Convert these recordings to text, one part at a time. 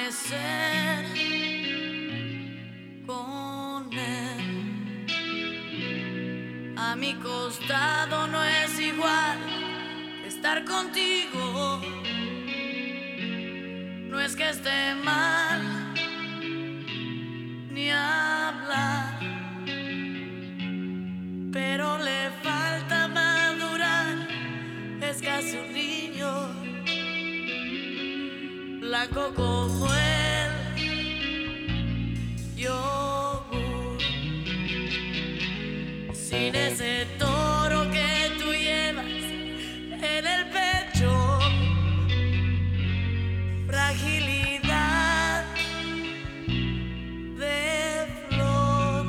amanecer con él. A mi costado no es igual que estar contigo. No es que esté mal ni hablar, pero le falta madurar. Es casi un niño, blanco como el yogur, sin ese toro que tú llevas en el pecho. Fragilidad de flor,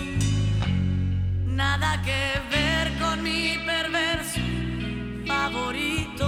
nada que ver con mi perverso favorito.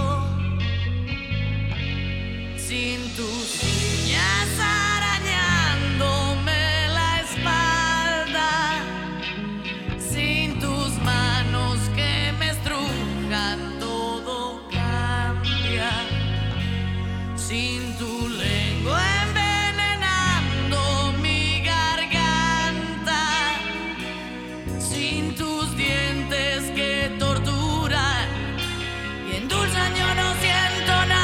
Sin tus uñas arañándome la espalda, sin tus manos que me estrujan, todo cambia. Sin tu lengua envenenando mi garganta, sin tus dientes que torturan y endulzan, yo no siento nada.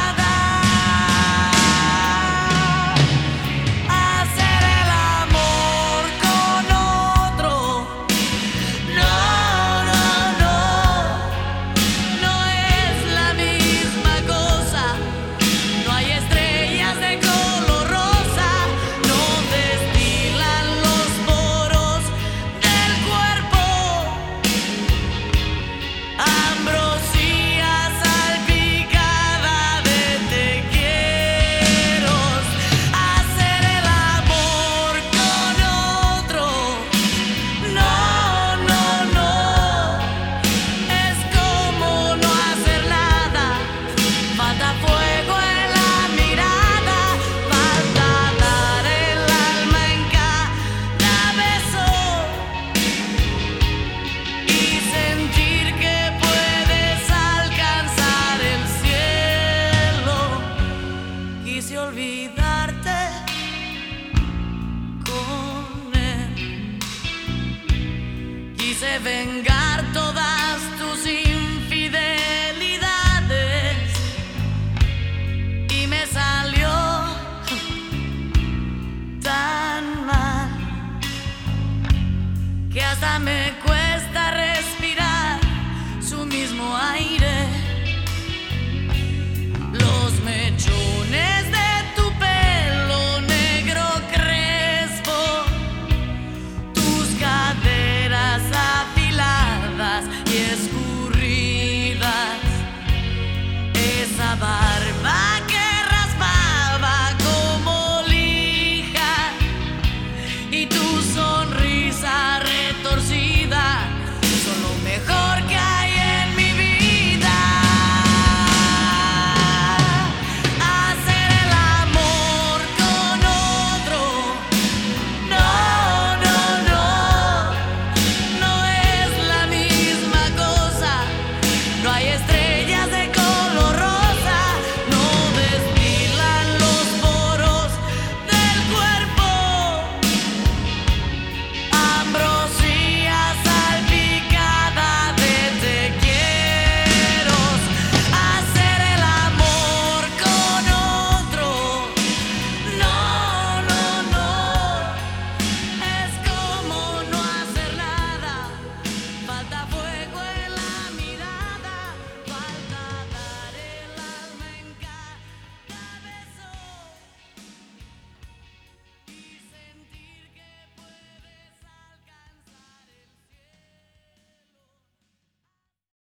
Hacer el amor con otro, no, no, no, no es la misma cosa. No hay estrellas de color rosa, no destilan los poros del cuerpo. Ambrosía salpicada de te quiero. Hacer el amor con otro, no, no, no, es como no hacer nada. Falta fuego en la mirada, falta dar el alma en cada beso y sentir que puedes alcanzar el cielo. Quise olvidarte con él, quise vengar